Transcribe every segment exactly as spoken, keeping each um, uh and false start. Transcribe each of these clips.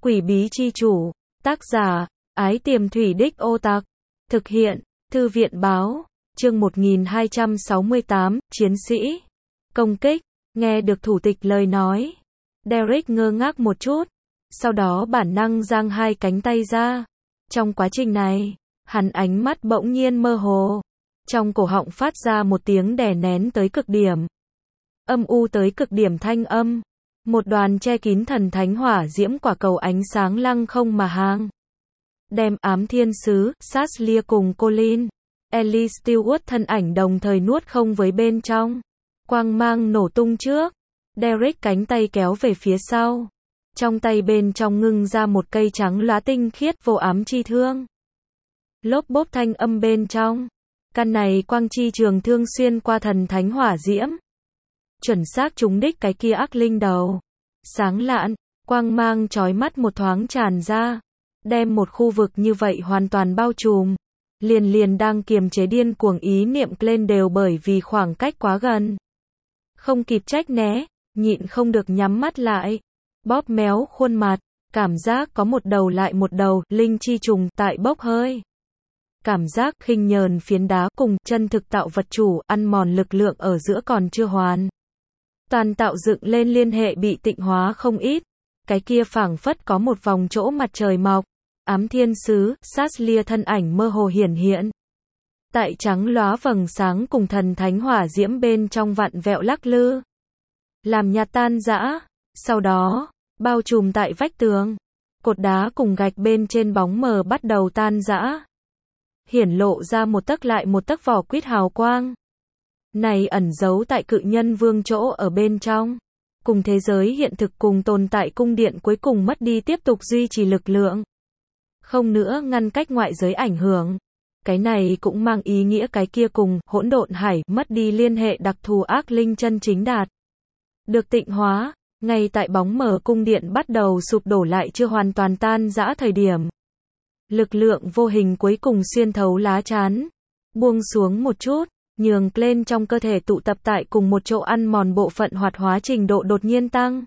Quỷ bí chi chủ, tác giả, Ái Tiềm Thủy Đích Ô Tặc, thực hiện, Thư viện báo, chương một nghìn hai trăm sáu mươi tám, chiến sĩ, công kích, nghe được thủ tịch lời nói. Derek ngơ ngác một chút, sau đó bản năng giang hai cánh tay ra. Trong quá trình này, hắn ánh mắt bỗng nhiên mơ hồ, trong cổ họng phát ra một tiếng đè nén tới cực điểm. Âm u tới cực điểm thanh âm. Một đoàn che kín thần thánh hỏa diễm quả cầu ánh sáng lăng không mà hàng. Đem ám thiên sứ, Saslia cùng Colin, Ellie Stewart thân ảnh đồng thời nuốt không với bên trong. Quang mang nổ tung trước. Derek cánh tay kéo về phía sau. Trong tay bên trong ngưng ra một cây trắng lóa tinh khiết vô ám chi thương. Lốp bốp thanh âm bên trong. Căn này quang chi trường thương xuyên qua thần thánh hỏa diễm. Chuẩn xác trúng đích cái kia ác linh đầu. Sáng lạn, quang mang chói mắt một thoáng tràn ra. Đem một khu vực như vậy hoàn toàn bao trùm. Liền liền đang kiềm chế điên cuồng ý niệm lên đều bởi vì khoảng cách quá gần. Không kịp trách né, nhịn không được nhắm mắt lại. Bóp méo khuôn mặt, cảm giác có một đầu lại một đầu, linh chi trùng tại bốc hơi. Cảm giác khinh nhờn phiến đá cùng chân thực tạo vật chủ ăn mòn lực lượng ở giữa còn chưa hoàn. Toàn tạo dựng lên liên hệ bị tịnh hóa không ít. Cái kia phảng phất có một vòng chỗ mặt trời mọc. Ám thiên sứ, Saslia thân ảnh mơ hồ hiển hiện. Tại trắng lóa vầng sáng cùng thần thánh hỏa diễm bên trong vặn vẹo lắc lư. Làm nhạt tan rã. Sau đó, bao trùm tại vách tường. Cột đá cùng gạch bên trên bóng mờ bắt đầu tan rã. Hiển lộ ra một tấc lại một tấc vỏ quýt hào quang. Này ẩn giấu tại cự nhân vương chỗ ở bên trong. Cùng thế giới hiện thực cùng tồn tại cung điện cuối cùng mất đi tiếp tục duy trì lực lượng. Không nữa ngăn cách ngoại giới ảnh hưởng. Cái này cũng mang ý nghĩa cái kia cùng hỗn độn hải mất đi liên hệ đặc thù ác linh chân chính đạt. Được tịnh hóa, ngay tại bóng mờ cung điện bắt đầu sụp đổ lại chưa hoàn toàn tan rã thời điểm. Lực lượng vô hình cuối cùng xuyên thấu lá chắn. Buông xuống một chút. Nhường lên trong cơ thể tụ tập tại cùng một chỗ ăn mòn bộ phận hoạt hóa trình độ đột nhiên tăng.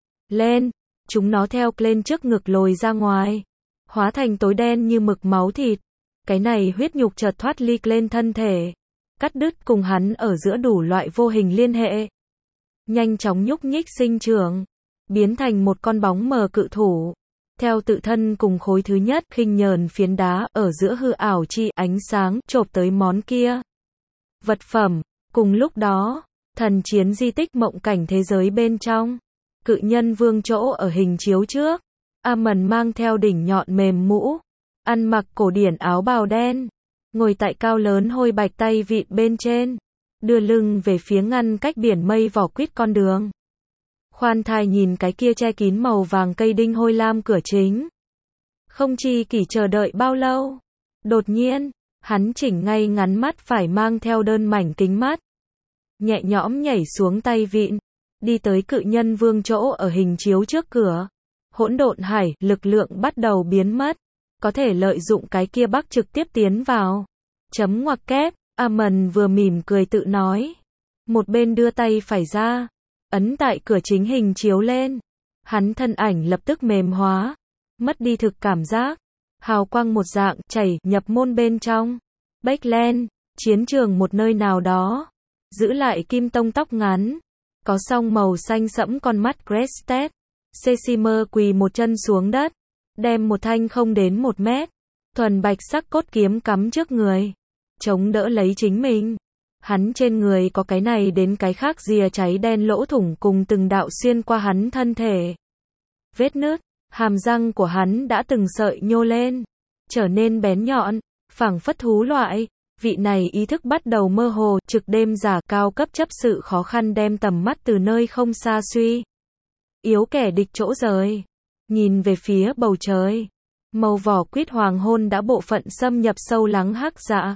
Lên, chúng nó theo lên trước ngực lồi ra ngoài. Hóa thành tối đen như mực máu thịt. Cái này huyết nhục chợt thoát ly lên thân thể. Cắt đứt cùng hắn ở giữa đủ loại vô hình liên hệ. Nhanh chóng nhúc nhích sinh trưởng. Biến thành một con bóng mờ cự thủ. Theo tự thân cùng khối thứ nhất khinh nhờn phiến đá ở giữa hư ảo chi ánh sáng chộp tới món kia. Vật phẩm, cùng lúc đó, thần chiến di tích mộng cảnh thế giới bên trong, cự nhân vương chỗ ở hình chiếu trước, Amon mang theo đỉnh nhọn mềm mũ, ăn mặc cổ điển áo bào đen, ngồi tại cao lớn hôi bạch tay vịn bên trên, đưa lưng về phía ngăn cách biển mây vỏ quýt con đường. Khoan thai nhìn cái kia che kín màu vàng cây đinh hôi lam cửa chính. Không chi kỷ chờ đợi bao lâu. Đột nhiên, hắn chỉnh ngay ngắn mắt phải mang theo đơn mảnh kính mắt. Nhẹ nhõm nhảy xuống tay vịn. Đi tới cự nhân vương chỗ ở hình chiếu trước cửa. Hỗn độn hải, lực lượng bắt đầu biến mất. Có thể lợi dụng cái kia bắc trực tiếp tiến vào. Chấm ngoặc kép, Amon vừa mỉm cười tự nói. Một bên đưa tay phải ra. Ấn tại cửa chính hình chiếu lên. Hắn thân ảnh lập tức mềm hóa. Mất đi thực cảm giác. Hào quang một dạng chảy nhập môn bên trong. Backland, chiến trường một nơi nào đó. Giữ lại kim tông tóc ngắn. Có song màu xanh sẫm con mắt Crested. Cecimer quỳ một chân xuống đất. Đem một thanh không đến một mét. Thuần bạch sắc cốt kiếm cắm trước người. Chống đỡ lấy chính mình. Hắn trên người có cái này đến cái khác rìa cháy đen lỗ thủng cùng từng đạo xuyên qua hắn thân thể. Vết nứt, hàm răng của hắn đã từng sợi nhô lên, trở nên bén nhọn, phảng phất thú loại. Vị này ý thức bắt đầu mơ hồ, trực đêm giả cao cấp chấp sự khó khăn đem tầm mắt từ nơi không xa suy. Yếu kẻ địch chỗ rời. Nhìn về phía bầu trời. Màu vỏ quýt hoàng hôn đã bộ phận xâm nhập sâu lắng hắc dạ.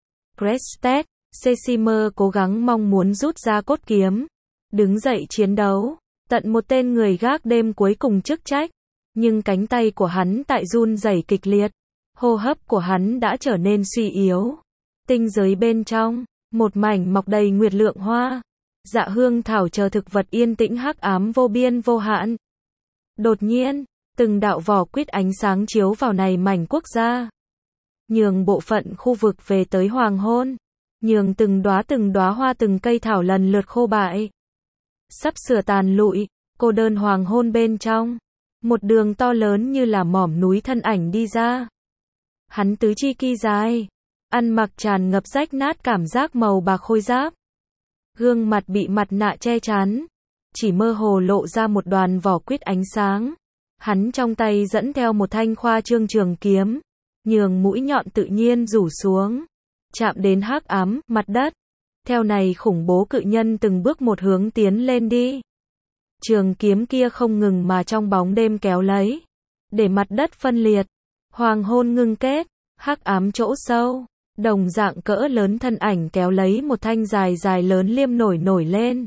Crested. Cecimer cố gắng mong muốn rút ra cốt kiếm. Đứng dậy chiến đấu. Tận một tên người gác đêm cuối cùng chức trách. Nhưng cánh tay của hắn tại run rẩy kịch liệt. Hô hấp của hắn đã trở nên suy yếu. Tinh giới bên trong. Một mảnh mọc đầy nguyệt lượng hoa. Dạ hương thảo chờ thực vật yên tĩnh hắc ám vô biên vô hạn. Đột nhiên. Từng đạo vỏ quýt ánh sáng chiếu vào này mảnh quốc gia. Nhường bộ phận khu vực về tới hoàng hôn. Nhường từng đóa từng đóa hoa từng cây thảo lần lượt khô bại. Sắp sửa tàn lụi, cô đơn hoàng hôn bên trong. Một đường to lớn như là mỏm núi thân ảnh đi ra. Hắn tứ chi kỳ dài. Ăn mặc tràn ngập rách nát cảm giác màu bạc khôi giáp. Gương mặt bị mặt nạ che chắn. Chỉ mơ hồ lộ ra một đoàn vỏ quýt ánh sáng. Hắn trong tay dẫn theo một thanh khoa trương trường kiếm. Nhường mũi nhọn tự nhiên rủ xuống. Chạm đến hắc ám, mặt đất. Theo này khủng bố cự nhân từng bước một hướng tiến lên đi. Trường kiếm kia không ngừng mà trong bóng đêm kéo lấy. Để mặt đất phân liệt. Hoàng hôn ngưng kết. Hắc ám chỗ sâu. Đồng dạng cỡ lớn thân ảnh kéo lấy một thanh dài dài lớn liêm nổi nổi lên.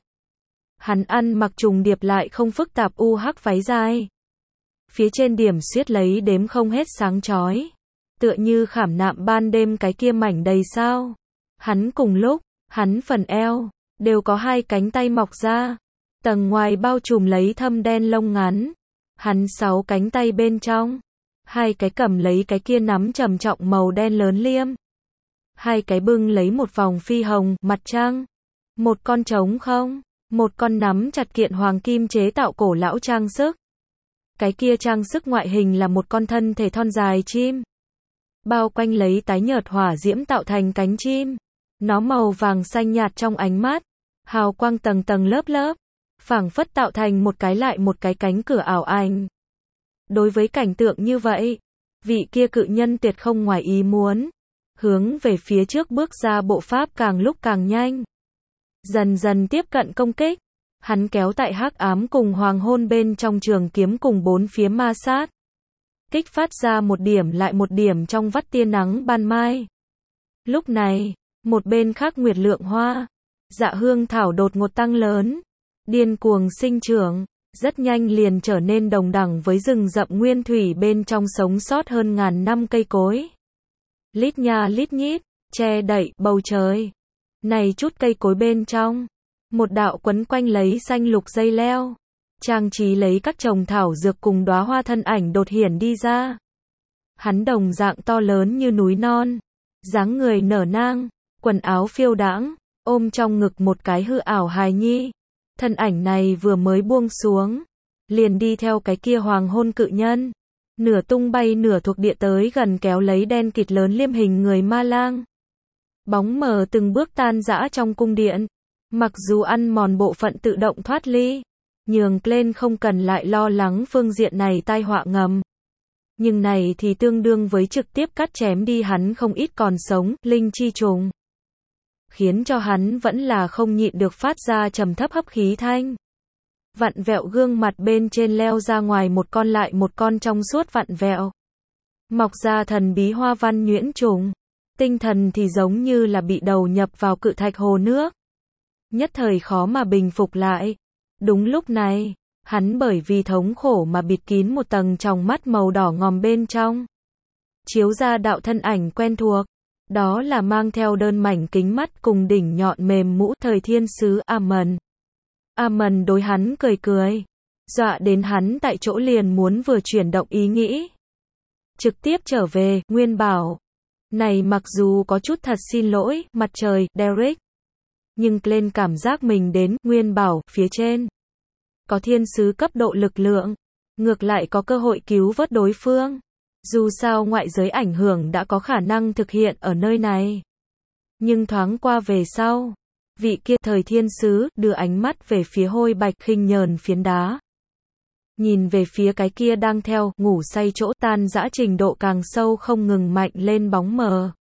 Hắn ăn mặc trùng điệp lại không phức tạp u hắc váy dài. Phía trên điểm xuyết lấy đếm không hết sáng chói. Tựa như khảm nạm ban đêm cái kia mảnh đầy sao. Hắn cùng lúc, hắn phần eo, đều có hai cánh tay mọc ra. Tầng ngoài bao trùm lấy thâm đen lông ngắn. Hắn sáu cánh tay bên trong. Hai cái cầm lấy cái kia nắm trầm trọng màu đen lớn liêm. Hai cái bưng lấy một vòng phi hồng, mặt trăng. Một con trống không. Một con nắm chặt kiện hoàng kim chế tạo cổ lão trang sức. Cái kia trang sức ngoại hình là một con thân thể thon dài chim. Bao quanh lấy tái nhợt hỏa diễm tạo thành cánh chim. Nó màu vàng xanh nhạt trong ánh mắt. Hào quang tầng tầng lớp lớp. Phảng phất tạo thành một cái lại một cái cánh cửa ảo ảnh. Đối với cảnh tượng như vậy, vị kia cự nhân tuyệt không ngoài ý muốn. Hướng về phía trước bước ra bộ pháp càng lúc càng nhanh. Dần dần tiếp cận công kích. Hắn kéo tại hắc ám cùng hoàng hôn bên trong trường kiếm cùng bốn phía ma sát. Kích phát ra một điểm lại một điểm trong vắt tia nắng ban mai. Lúc này, một bên khác nguyệt lượng hoa, dạ hương thảo đột ngột tăng lớn. Điên cuồng sinh trưởng, rất nhanh liền trở nên đồng đẳng với rừng rậm nguyên thủy bên trong sống sót hơn ngàn năm cây cối. Lít nha lít nhít, che đậy bầu trời. Này chút cây cối bên trong, một đạo quấn quanh lấy xanh lục dây leo, trang trí lấy các chồng thảo dược cùng đóa hoa thân ảnh đột hiển đi ra. Hắn đồng dạng to lớn như núi non, dáng người nở nang, quần áo phiêu đãng, ôm trong ngực một cái hư ảo hài nhi. Thân ảnh này vừa mới buông xuống, liền đi theo cái kia hoàng hôn cự nhân, nửa tung bay nửa thuộc địa tới gần kéo lấy đen kịt lớn liêm hình người ma lang. Bóng mờ từng bước tan rã trong cung điện, mặc dù ăn mòn bộ phận tự động thoát ly, nhường lên không cần lại lo lắng phương diện này tai họa ngầm. Nhưng này thì tương đương với trực tiếp cắt chém đi hắn không ít còn sống, linh chi trùng. Khiến cho hắn vẫn là không nhịn được phát ra trầm thấp hấp khí thanh. Vặn vẹo gương mặt bên trên leo ra ngoài một con lại một con trong suốt vặn vẹo. Mọc ra thần bí hoa văn nhuyễn trùng. Tinh thần thì giống như là bị đầu nhập vào cự thạch hồ nước. Nhất thời khó mà bình phục lại. Đúng lúc này, hắn bởi vì thống khổ mà bịt kín một tầng tròng mắt màu đỏ ngòm bên trong. Chiếu ra đạo thân ảnh quen thuộc. Đó là mang theo đơn mảnh kính mắt cùng đỉnh nhọn mềm mũ thời thiên sứ Amon. Amon đối hắn cười cười. Dọa đến hắn tại chỗ liền muốn vừa chuyển động ý nghĩ. Trực tiếp trở về, Nguyên bảo. Này mặc dù có chút thật xin lỗi, mặt trời, Derek. Nhưng lên cảm giác mình đến, Nguyên bảo, phía trên. Có thiên sứ cấp độ lực lượng. Ngược lại có cơ hội cứu vớt đối phương. Dù sao ngoại giới ảnh hưởng đã có khả năng thực hiện ở nơi này. Nhưng thoáng qua về sau, vị kia thời thiên sứ đưa ánh mắt về phía hôi bạch khinh nhờn phiến đá. Nhìn về phía cái kia đang theo ngủ say chỗ tan dã trình độ càng sâu không ngừng mạnh lên bóng mờ.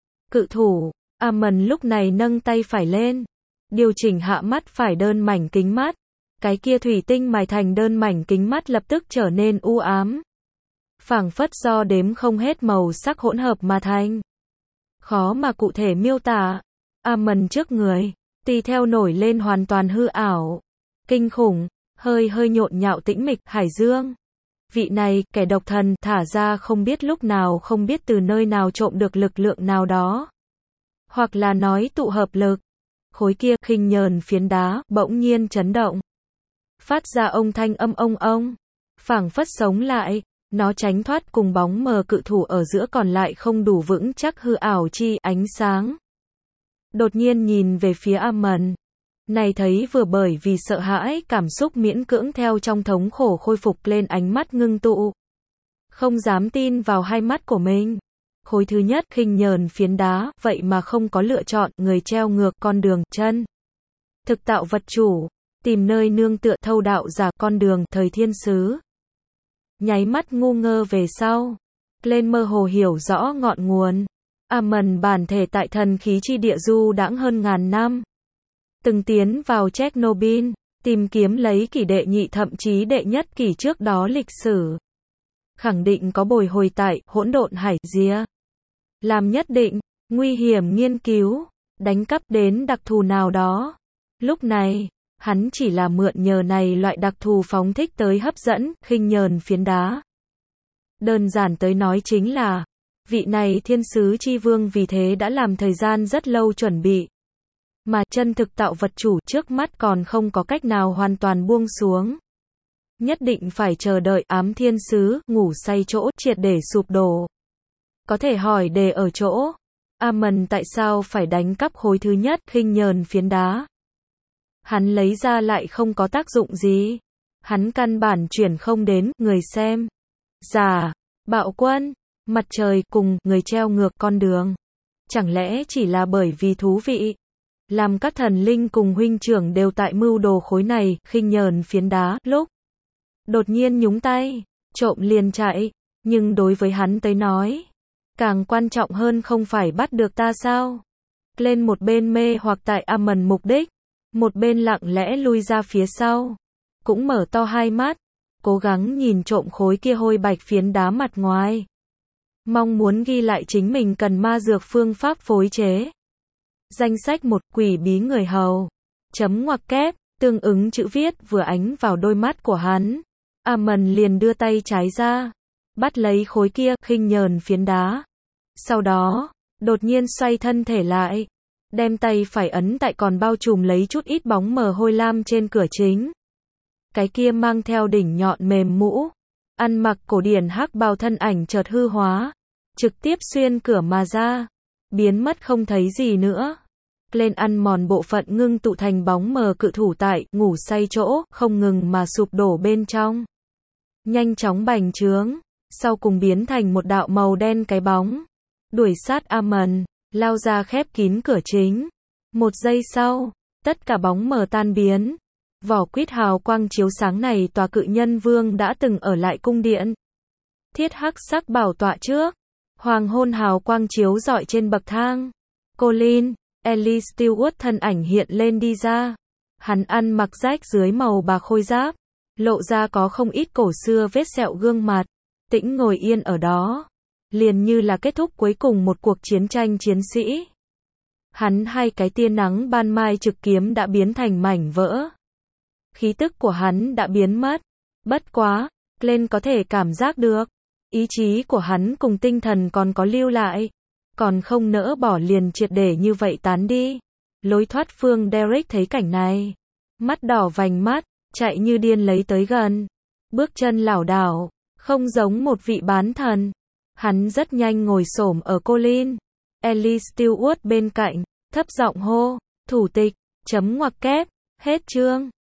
Cự thủ, Amon lúc này nâng tay phải lên, điều chỉnh hạ mắt phải đơn mảnh kính mắt. Cái kia thủy tinh mài thành đơn mảnh kính mắt lập tức trở nên u ám. Phảng phất do đếm không hết màu sắc hỗn hợp mà thành. Khó mà cụ thể miêu tả. Amon trước người, tùy theo nổi lên hoàn toàn hư ảo. Kinh khủng, hơi hơi nhộn nhạo tĩnh mịch, hải dương. Vị này, kẻ độc thần, thả ra không biết lúc nào không biết từ nơi nào trộm được lực lượng nào đó. Hoặc là nói tụ hợp lực. Khối kia, khinh nhờn phiến đá, bỗng nhiên chấn động. Phát ra ông thanh âm ông ông. phảng phất sống lại, nó tránh thoát cùng bóng mờ cự thủ ở giữa còn lại không đủ vững chắc hư ảo chi ánh sáng. Đột nhiên nhìn về phía Amon. Này thấy vừa bởi vì sợ hãi cảm xúc miễn cưỡng theo trong thống khổ khôi phục lên ánh mắt ngưng tụ. Không dám tin vào hai mắt của mình. Khối thứ nhất khinh nhờn phiến đá, vậy mà không có lựa chọn, người treo ngược con đường, chân. Thực tạo vật chủ, tìm nơi nương tựa thâu đạo giả con đường, thời thiên sứ. Nháy mắt ngu ngơ về sau. Lên mơ hồ hiểu rõ ngọn nguồn. Amon bản thể tại thần khí chi địa du đãng hơn ngàn năm. Từng tiến vào Chernobyl, tìm kiếm lấy kỷ đệ nhị thậm chí đệ nhất kỷ trước đó lịch sử. Khẳng định có bồi hồi tại hỗn độn hải dìa. Làm nhất định, nguy hiểm nghiên cứu, đánh cắp đến đặc thù nào đó. Lúc này, hắn chỉ là mượn nhờ này loại đặc thù phóng thích tới hấp dẫn, khinh nhờn phiến đá. Đơn giản tới nói chính là, vị này thiên sứ chi vương vì thế đã làm thời gian rất lâu chuẩn bị. Mà chân thực tạo vật chủ trước mắt còn không có cách nào hoàn toàn buông xuống. Nhất định phải chờ đợi ám thiên sứ, ngủ say chỗ, triệt để sụp đổ. Có thể hỏi đề ở chỗ, Amon tại sao phải đánh cắp khối thứ nhất, khinh nhờn phiến đá. Hắn lấy ra lại không có tác dụng gì. Hắn căn bản chuyển không đến, người xem. Giả, bạo quân, mặt trời cùng, người treo ngược con đường. Chẳng lẽ chỉ là bởi vì thú vị? Làm các thần linh cùng huynh trưởng đều tại mưu đồ khối này, khinh nhờn phiến đá, lúc đột nhiên nhúng tay, trộm liền chạy, nhưng đối với hắn tới nói, càng quan trọng hơn không phải bắt được ta sao? Lên một bên mê hoặc tại Amon mục đích, một bên lặng lẽ lui ra phía sau, cũng mở to hai mắt, cố gắng nhìn trộm khối kia hôi bạch phiến đá mặt ngoài. Mong muốn ghi lại chính mình cần ma dược phương pháp phối chế. Danh sách một, quỷ bí người hầu. Chấm ngoặc kép, tương ứng chữ viết vừa ánh vào đôi mắt của hắn. Amon liền đưa tay trái ra, bắt lấy khối kia, khinh nhờn phiến đá. Sau đó, đột nhiên xoay thân thể lại, đem tay phải ấn tại còn bao trùm lấy chút ít bóng mờ hôi lam trên cửa chính. Cái kia mang theo đỉnh nhọn mềm mũ, ăn mặc cổ điển hắc bào thân ảnh chợt hư hóa, trực tiếp xuyên cửa mà ra, biến mất không thấy gì nữa. Lên ăn mòn bộ phận ngưng tụ thành bóng mờ cự thủ tại, ngủ say chỗ, không ngừng mà sụp đổ bên trong. Nhanh chóng bành trướng, sau cùng biến thành một đạo màu đen cái bóng. Đuổi sát Amon, lao ra khép kín cửa chính. Một giây sau, tất cả bóng mờ tan biến. Vỏ quýt hào quang chiếu sáng này tòa cự nhân vương đã từng ở lại cung điện. Thiết hắc sắc bảo tọa trước. Hoàng hôn hào quang chiếu rọi trên bậc thang. Colin, Ellie Stewart thân ảnh hiện lên đi ra. Hắn ăn mặc rách dưới màu bạc khôi giáp, lộ ra có không ít cổ xưa vết sẹo gương mặt, tĩnh ngồi yên ở đó, liền như là kết thúc cuối cùng một cuộc chiến tranh chiến sĩ. Hắn hai cái tia nắng ban mai trực kiếm đã biến thành mảnh vỡ. Khí tức của hắn đã biến mất. Bất quá, Glenn có thể cảm giác được, ý chí của hắn cùng tinh thần còn có lưu lại, còn không nỡ bỏ liền triệt để như vậy tán đi. Lối thoát phương Derek thấy cảnh này, mắt đỏ vành mắt, chạy như điên lấy tới gần. Bước chân lảo đảo, không giống một vị bán thần. Hắn rất nhanh ngồi xổm ở Colin, Ellie Stewart bên cạnh, thấp giọng hô, thủ tịch, chấm ngoặc kép, hết chương.